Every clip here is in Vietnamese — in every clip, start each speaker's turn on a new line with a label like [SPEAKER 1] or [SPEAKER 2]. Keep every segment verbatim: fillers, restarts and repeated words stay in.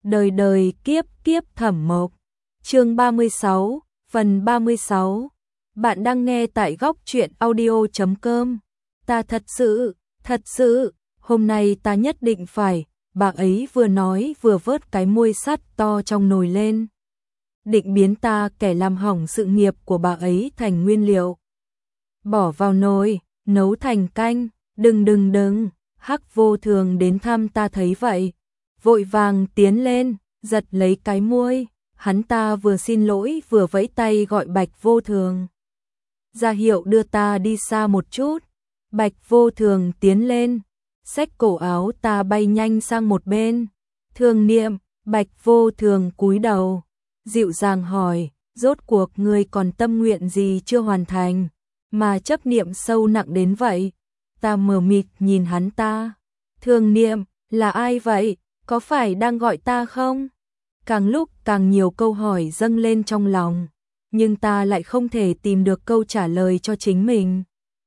[SPEAKER 1] đời đời kiếp kiếp Thẩm Mộc. Chương ba mươi sáu, phần ba mươi sáu. Bạn đang nghe tại góc truyện audio chấm com. Ta thật sự, thật sự, hôm nay ta nhất định phải, bà ấy vừa nói vừa vớt cái muôi sắt to trong nồi lên. Định biến ta kẻ làm hỏng sự nghiệp của bà ấy thành nguyên liệu. Bỏ vào nồi, nấu thành canh, đừng đừng đừng, Hắc Vô Thường đến thăm ta thấy vậy. Vội vàng tiến lên, giật lấy cái muôi, hắn ta vừa xin lỗi vừa vẫy tay gọi Bạch Vô Thường. Ra hiệu đưa ta đi xa một chút. Bạch Vô Thường tiến lên, xách cổ áo ta bay nhanh sang một bên. Thường Niệm, Bạch Vô Thường cúi đầu, dịu dàng hỏi, rốt cuộc ngươi còn tâm nguyện gì chưa hoàn thành, mà chấp niệm sâu nặng đến vậy. Ta mờ mịt nhìn hắn ta. Thường Niệm, là ai vậy? Có phải đang gọi ta không? Càng lúc càng nhiều câu hỏi dâng lên trong lòng, nhưng ta lại không thể tìm được câu trả lời cho chính mình.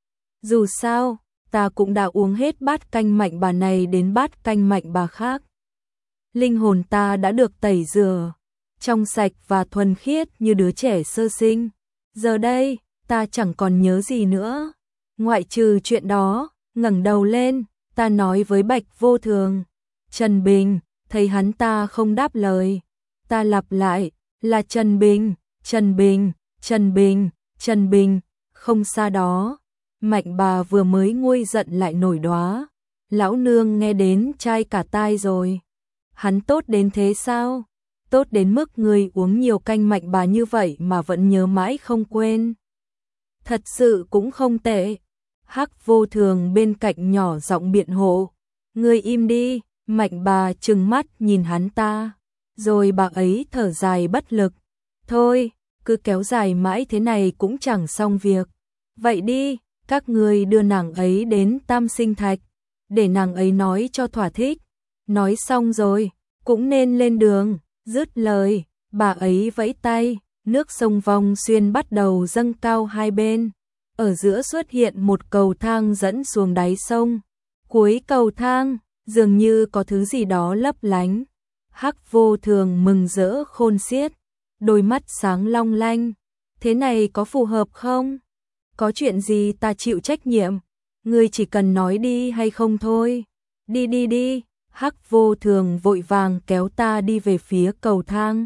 [SPEAKER 1] Dù sao, ta cũng đã uống hết bát canh mạnh bà này đến bát canh mạnh bà khác. Linh hồn ta đã được tẩy rửa, trong sạch và thuần khiết như đứa trẻ sơ sinh. Giờ đây, ta chẳng còn nhớ gì nữa. Ngoại trừ chuyện đó, ngẩng đầu lên, ta nói với Bạch Vô Thường. Trần Bình, thấy hắn ta không đáp lời. Ta lặp lại, là Trần Bình, Trần Bình, Trần Bình, Trần Bình, không xa đó. Mạnh bà vừa mới nguôi giận lại nổi đoá. Lão nương nghe đến chai cả tai rồi. Hắn tốt đến thế sao? Tốt đến mức người uống nhiều canh mạnh bà như vậy mà vẫn nhớ mãi không quên. Thật sự cũng không tệ. Hắc Vô Thường bên cạnh nhỏ giọng biện hộ. Ngươi im đi. Mạnh bà trừng mắt nhìn hắn ta, rồi bà ấy thở dài bất lực. Thôi, cứ kéo dài mãi thế này cũng chẳng xong việc. Vậy đi, các ngươi đưa nàng ấy đến Tam Sinh Thạch, để nàng ấy nói cho thỏa thích. Nói xong rồi, cũng nên lên đường. Dứt lời, bà ấy vẫy tay, nước sông Vong Xuyên bắt đầu dâng cao hai bên. Ở giữa xuất hiện một cầu thang dẫn xuống đáy sông. Cuối cầu thang, dường như có thứ gì đó lấp lánh. Hắc Vô Thường mừng rỡ khôn xiết, đôi mắt sáng long lanh. Thế này có phù hợp không? Có chuyện gì ta chịu trách nhiệm, ngươi chỉ cần nói đi hay không thôi. Đi đi đi, Hắc Vô Thường vội vàng kéo ta đi về phía cầu thang.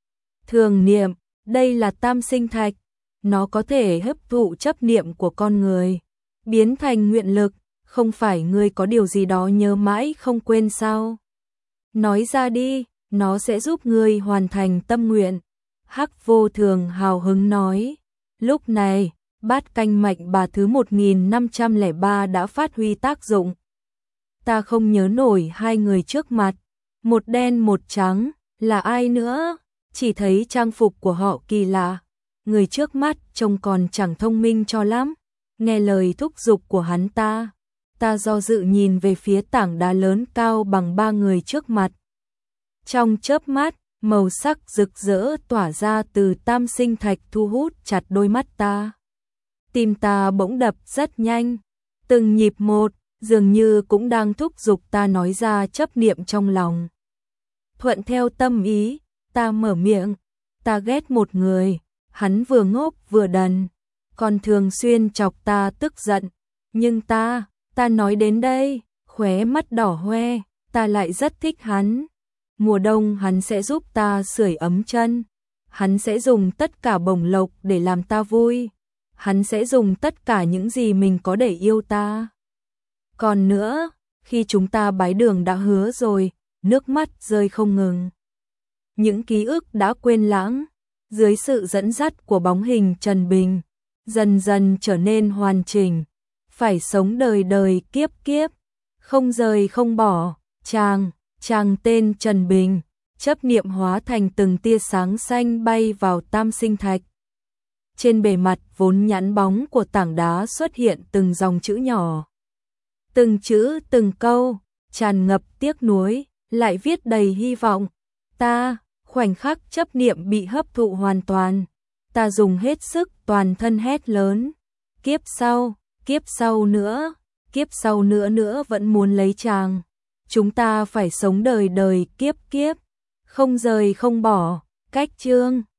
[SPEAKER 1] Thường Niệm, đây là Tam Sinh Thạch, nó có thể hấp thụ chấp niệm của con người, biến thành nguyện lực. Không phải ngươi có điều gì đó nhớ mãi không quên sao? Nói ra đi, nó sẽ giúp ngươi hoàn thành tâm nguyện. Hắc Vô Thường hào hứng nói. Lúc này, bát canh mạnh bà thứ một nghìn năm trăm lẻ ba đã phát huy tác dụng. Ta không nhớ nổi hai người trước mặt, một đen một trắng, là ai nữa? Chỉ thấy trang phục của họ kỳ lạ. Người trước mắt trông còn chẳng thông minh cho lắm. Nghe lời thúc giục của hắn ta, ta do dự nhìn về phía tảng đá lớn cao bằng ba người trước mặt. Trong chớp mắt, màu sắc rực rỡ tỏa ra từ Tam Sinh Thạch thu hút chặt đôi mắt ta. Tim ta bỗng đập rất nhanh, từng nhịp một, dường như cũng đang thúc giục ta nói ra chấp niệm trong lòng. Thuận theo tâm ý, ta mở miệng. Ta ghét một người, hắn vừa ngốc vừa đần, còn thường xuyên chọc ta tức giận. Nhưng ta... Ta nói đến đây, khóe mắt đỏ hoe, ta lại rất thích hắn. Mùa đông hắn sẽ giúp ta sưởi ấm chân. Hắn sẽ dùng tất cả bổng lộc để làm ta vui. Hắn sẽ dùng tất cả những gì mình có để yêu ta. Còn nữa, khi chúng ta bái đường đã hứa rồi, nước mắt rơi không ngừng. Những ký ức đã quên lãng, dưới sự dẫn dắt của bóng hình Trần Bình, dần dần trở nên hoàn chỉnh. Phải sống đời đời kiếp kiếp, không rời không bỏ. Chàng, chàng tên Trần Bình, chấp niệm hóa thành từng tia sáng xanh bay vào Tam Sinh Thạch. Trên bề mặt vốn nhẵn bóng của tảng đá xuất hiện từng dòng chữ nhỏ. Từng chữ từng câu, tràn ngập tiếc nuối, lại viết đầy hy vọng. Ta, khoảnh khắc chấp niệm bị hấp thụ hoàn toàn. Ta dùng hết sức toàn thân hét lớn. Kiếp sau. Kiếp sau nữa, kiếp sau nữa nữa vẫn muốn lấy chàng. Chúng ta phải sống đời đời kiếp kiếp, không rời không bỏ, cách chương